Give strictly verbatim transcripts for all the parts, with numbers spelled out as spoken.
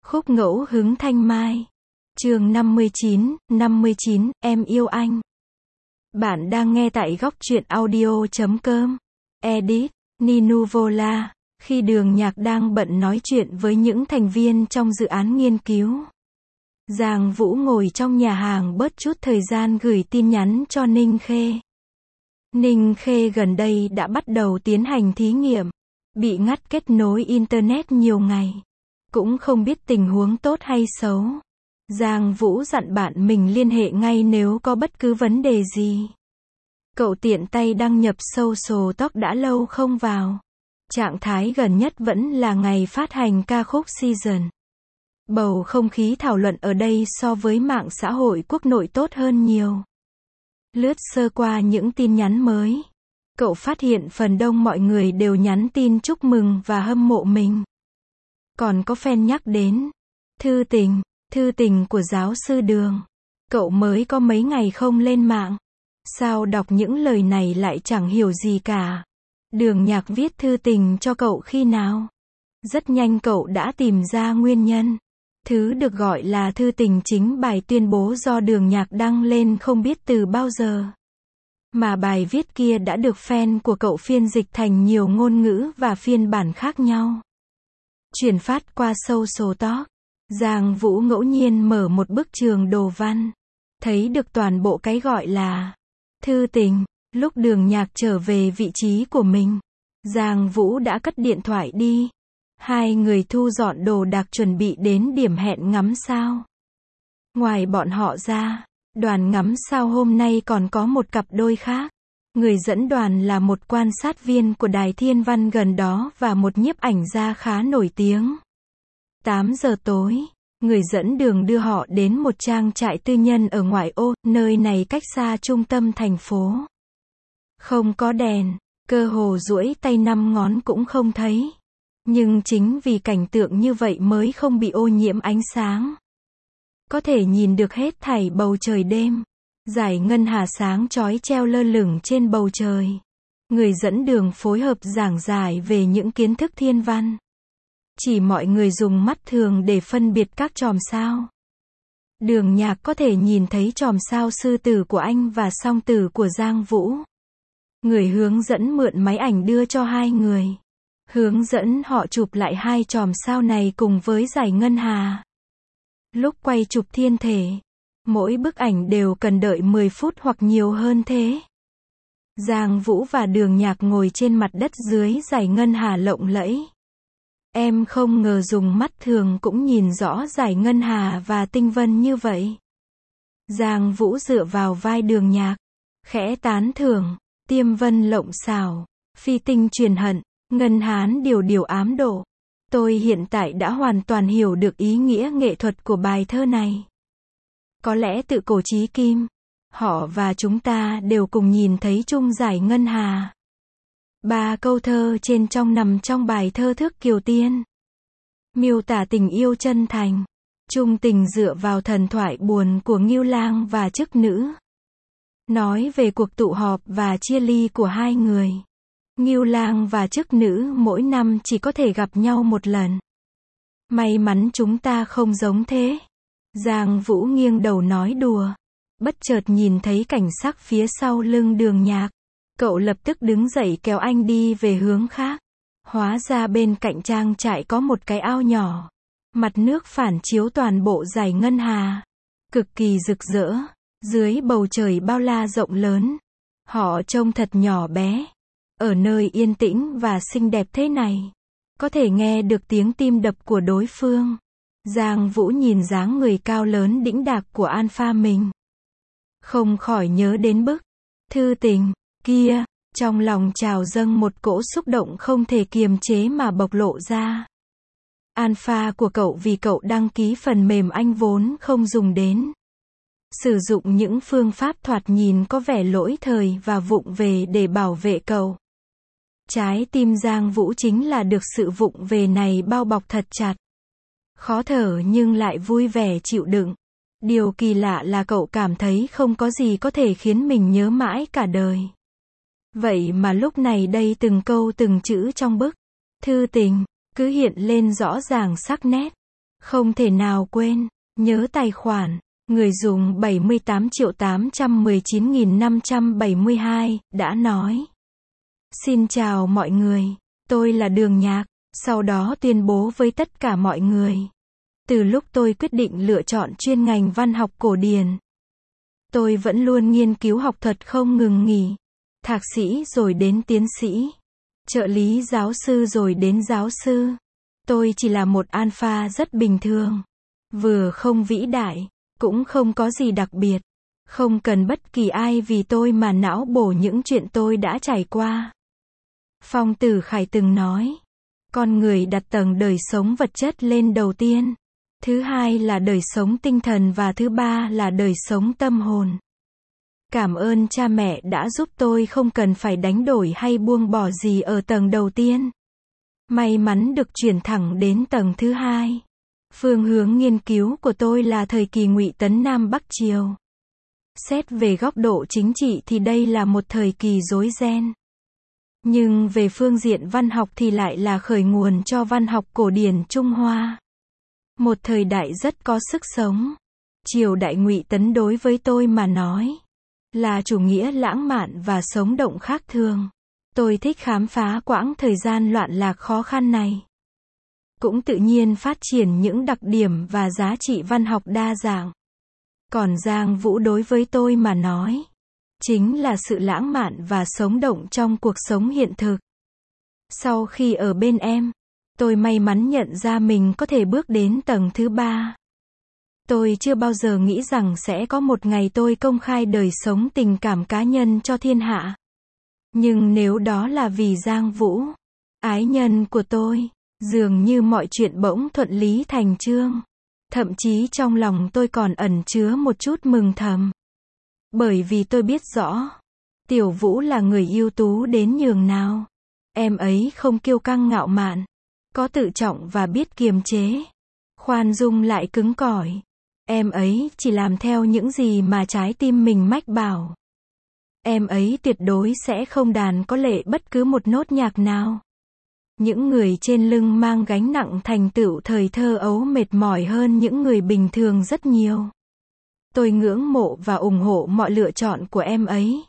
Khúc ngẫu hứng thanh mai. Chương năm mươi chín, năm mươi chín, em yêu anh. Bạn đang nghe tại góc truyện audio chấm com. Edit, Ninu Vola. Khi Đường Nhạc đang bận nói chuyện với những thành viên trong dự án nghiên cứu, Giang Vũ ngồi trong nhà hàng bớt chút thời gian gửi tin nhắn cho Ninh Khê. Ninh Khê gần đây đã bắt đầu tiến hành thí nghiệm, bị ngắt kết nối Internet nhiều ngày. Cũng không biết tình huống tốt hay xấu. Giang Vũ dặn bạn mình liên hệ ngay nếu có bất cứ vấn đề gì. Cậu tiện tay đăng nhập social talk đã lâu không vào. Trạng thái gần nhất vẫn là ngày phát hành ca khúc Season. Bầu không khí thảo luận ở đây so với mạng xã hội quốc nội tốt hơn nhiều. Lướt sơ qua những tin nhắn mới, cậu phát hiện phần đông mọi người đều nhắn tin chúc mừng và hâm mộ mình. Còn có fan nhắc đến thư tình, thư tình của giáo sư Đường. Cậu mới có mấy ngày không lên mạng, sao đọc những lời này lại chẳng hiểu gì cả. Đường Nhạc viết thư tình cho cậu khi nào? Rất nhanh cậu đã tìm ra nguyên nhân. Thứ được gọi là thư tình chính bài tuyên bố do Đường Nhạc đăng lên không biết từ bao giờ. Mà bài viết kia đã được fan của cậu phiên dịch thành nhiều ngôn ngữ và phiên bản khác nhau. Truyền phát qua social talk. Giang Vũ ngẫu nhiên mở một bức trường đồ văn, thấy được toàn bộ cái gọi là thư tình. Lúc Đường Nhạc trở về vị trí của mình, Giang Vũ đã cất điện thoại đi. Hai người thu dọn đồ đạc chuẩn bị đến điểm hẹn ngắm sao. Ngoài bọn họ ra, đoàn ngắm sao hôm nay còn có một cặp đôi khác. Người dẫn đoàn là một quan sát viên của Đài Thiên Văn gần đó và một nhiếp ảnh gia khá nổi tiếng. tám giờ tối, người dẫn đường đưa họ đến một trang trại tư nhân ở ngoại ô, nơi này cách xa trung tâm thành phố. Không có đèn, cơ hồ duỗi tay năm ngón cũng không thấy. Nhưng chính vì cảnh tượng như vậy mới không bị ô nhiễm ánh sáng. Có thể nhìn được hết thảy bầu trời đêm. Dải ngân hà sáng chói treo lơ lửng trên bầu trời. Người dẫn đường phối hợp giảng giải về những kiến thức thiên văn. Chỉ mọi người dùng mắt thường để phân biệt các chòm sao. Đường Nhạc có thể nhìn thấy chòm sao sư tử của anh và song tử của Giang Vũ. Người hướng dẫn mượn máy ảnh đưa cho hai người. Hướng dẫn họ chụp lại hai chòm sao này cùng với dải ngân hà. Lúc quay chụp thiên thể, mỗi bức ảnh đều cần đợi mười phút hoặc nhiều hơn thế. Giang Vũ và Đường Nhạc ngồi trên mặt đất dưới dải ngân hà lộng lẫy. Em không ngờ dùng mắt thường cũng nhìn rõ dải ngân hà và tinh vân như vậy. Giang Vũ dựa vào vai Đường Nhạc, khẽ tán thưởng, tiêm vân lộng xảo, phi tinh truyền hận, ngân hán điều điều ám độ. Tôi hiện tại đã hoàn toàn hiểu được ý nghĩa nghệ thuật của bài thơ này. Có lẽ tự cổ chí kim, họ và chúng ta đều cùng nhìn thấy chung dải ngân hà. Ba câu thơ trên trong nằm trong bài thơ Thước Kiều Tiên. Miêu tả tình yêu chân thành, chung tình dựa vào thần thoại buồn của Ngưu Lang và chức nữ. Nói về cuộc tụ họp và chia ly của hai người. Ngưu Lang và chức nữ mỗi năm chỉ có thể gặp nhau một lần. May mắn chúng ta không giống thế. Giang Vũ nghiêng đầu nói đùa. Bất chợt nhìn thấy cảnh sắc phía sau lưng Đường Nhạc. Cậu lập tức đứng dậy kéo anh đi về hướng khác. Hóa ra bên cạnh trang trại có một cái ao nhỏ. Mặt nước phản chiếu toàn bộ dải ngân hà. Cực kỳ rực rỡ. Dưới bầu trời bao la rộng lớn. Họ trông thật nhỏ bé. Ở nơi yên tĩnh và xinh đẹp thế này, có thể nghe được tiếng tim đập của đối phương. Giang Vũ nhìn dáng người cao lớn đĩnh đạc của Alpha mình, không khỏi nhớ đến bức thư tình kia, trong lòng trào dâng một cỗ xúc động không thể kiềm chế mà bộc lộ ra. Alpha của cậu vì cậu đăng ký phần mềm anh vốn không dùng đến. Sử dụng những phương pháp thoạt nhìn có vẻ lỗi thời và vụng về để bảo vệ cậu. Trái tim Giang Vũ chính là được sự vụng về này bao bọc thật chặt. Khó thở nhưng lại vui vẻ chịu đựng. Điều kỳ lạ là cậu cảm thấy không có gì có thể khiến mình nhớ mãi cả đời. Vậy mà lúc này đây từng câu từng chữ trong bức thư tình cứ hiện lên rõ ràng sắc nét. Không thể nào quên. Nhớ tài khoản. Người dùng bảy mươi tám triệu tám trăm mười chín nghìn năm trăm bảy mươi hai, đã nói. Xin chào mọi người. Tôi là Đường Nhạc. Sau đó tuyên bố với tất cả mọi người. Từ lúc tôi quyết định lựa chọn chuyên ngành văn học cổ điển, tôi vẫn luôn nghiên cứu học thuật không ngừng nghỉ. Thạc sĩ rồi đến tiến sĩ, trợ lý giáo sư rồi đến giáo sư. Tôi chỉ là một alpha rất bình thường. Vừa không vĩ đại, cũng không có gì đặc biệt. Không cần bất kỳ ai vì tôi mà não bổ những chuyện tôi đã trải qua. Phong Tử Khải từng nói, con người đặt tầng đời sống vật chất lên đầu tiên. Thứ hai là đời sống tinh thần và thứ ba là đời sống tâm hồn. Cảm ơn cha mẹ đã giúp tôi không cần phải đánh đổi hay buông bỏ gì ở tầng đầu tiên. May mắn được chuyển thẳng đến tầng thứ hai. Phương hướng nghiên cứu của tôi là thời kỳ Ngụy Tấn Nam Bắc Triều. Xét về góc độ chính trị thì đây là một thời kỳ rối ren. Nhưng về phương diện văn học thì lại là khởi nguồn cho văn học cổ điển Trung Hoa. Một thời đại rất có sức sống. Triều đại Ngụy Tấn đối với tôi mà nói là chủ nghĩa lãng mạn và sống động khác thường. Tôi thích khám phá quãng thời gian loạn lạc khó khăn này. Cũng tự nhiên phát triển những đặc điểm và giá trị văn học đa dạng. Còn Giang Vũ đối với tôi mà nói chính là sự lãng mạn và sống động trong cuộc sống hiện thực. Sau khi ở bên em, tôi may mắn nhận ra mình có thể bước đến tầng thứ ba. Tôi chưa bao giờ nghĩ rằng sẽ có một ngày tôi công khai đời sống tình cảm cá nhân cho thiên hạ. Nhưng nếu đó là vì Giang Vũ, ái nhân của tôi, dường như mọi chuyện bỗng thuận lý thành chương. Thậm chí trong lòng tôi còn ẩn chứa một chút mừng thầm. Bởi vì tôi biết rõ, Tiểu Vũ là người ưu tú đến nhường nào. Em ấy không kiêu căng ngạo mạn, có tự trọng và biết kiềm chế. Khoan dung lại cứng cỏi. Em ấy chỉ làm theo những gì mà trái tim mình mách bảo. Em ấy tuyệt đối sẽ không đàn có lệ bất cứ một nốt nhạc nào. Những người trên lưng mang gánh nặng thành tựu thời thơ ấu mệt mỏi hơn những người bình thường rất nhiều. Tôi ngưỡng mộ và ủng hộ mọi lựa chọn của em ấy.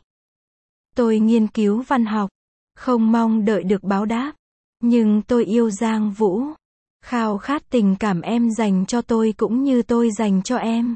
Tôi nghiên cứu văn học, không mong đợi được báo đáp. Nhưng tôi yêu Giang Vũ. Khao khát tình cảm em dành cho tôi cũng như tôi dành cho em.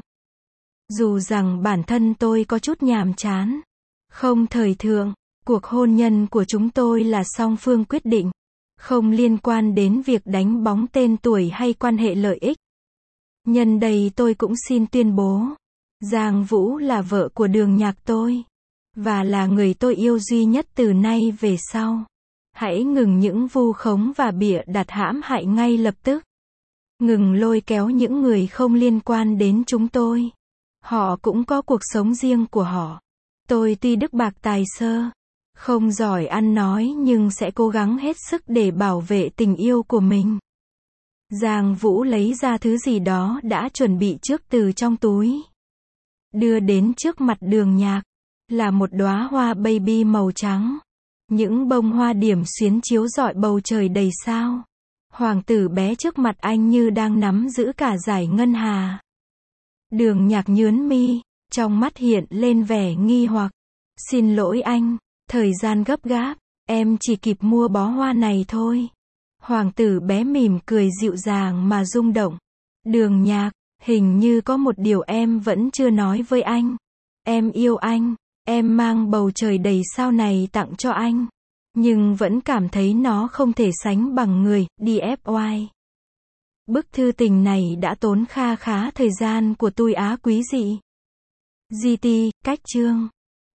Dù rằng bản thân tôi có chút nhàm chán, không thời thượng, cuộc hôn nhân của chúng tôi là song phương quyết định, không liên quan đến việc đánh bóng tên tuổi hay quan hệ lợi ích. Nhân đây tôi cũng xin tuyên bố, Giang Vũ là vợ của Đường Nhạc tôi, và là người tôi yêu duy nhất từ nay về sau. Hãy ngừng những vu khống và bịa đặt hãm hại ngay lập tức. Ngừng lôi kéo những người không liên quan đến chúng tôi. Họ cũng có cuộc sống riêng của họ. Tôi tuy đức bạc tài sơ, không giỏi ăn nói nhưng sẽ cố gắng hết sức để bảo vệ tình yêu của mình. Giang Vũ lấy ra thứ gì đó đã chuẩn bị trước từ trong túi. Đưa đến trước mặt Đường Nhạc. Là một đóa hoa baby màu trắng. Những bông hoa điểm xuyến chiếu rọi bầu trời đầy sao. Hoàng tử bé trước mặt anh như đang nắm giữ cả dải ngân hà. Đường Nhạc nhướn mi, trong mắt hiện lên vẻ nghi hoặc. Xin lỗi anh, thời gian gấp gáp, em chỉ kịp mua bó hoa này thôi. Hoàng tử bé mỉm cười dịu dàng mà rung động. Đường Nhạc, hình như có một điều em vẫn chưa nói với anh. Em yêu anh. Em mang bầu trời đầy sao này tặng cho anh. Nhưng vẫn cảm thấy nó không thể sánh bằng người, đê ép i. Bức thư tình này đã tốn kha khá thời gian của tôi á quý dị. giê tê, cách chương.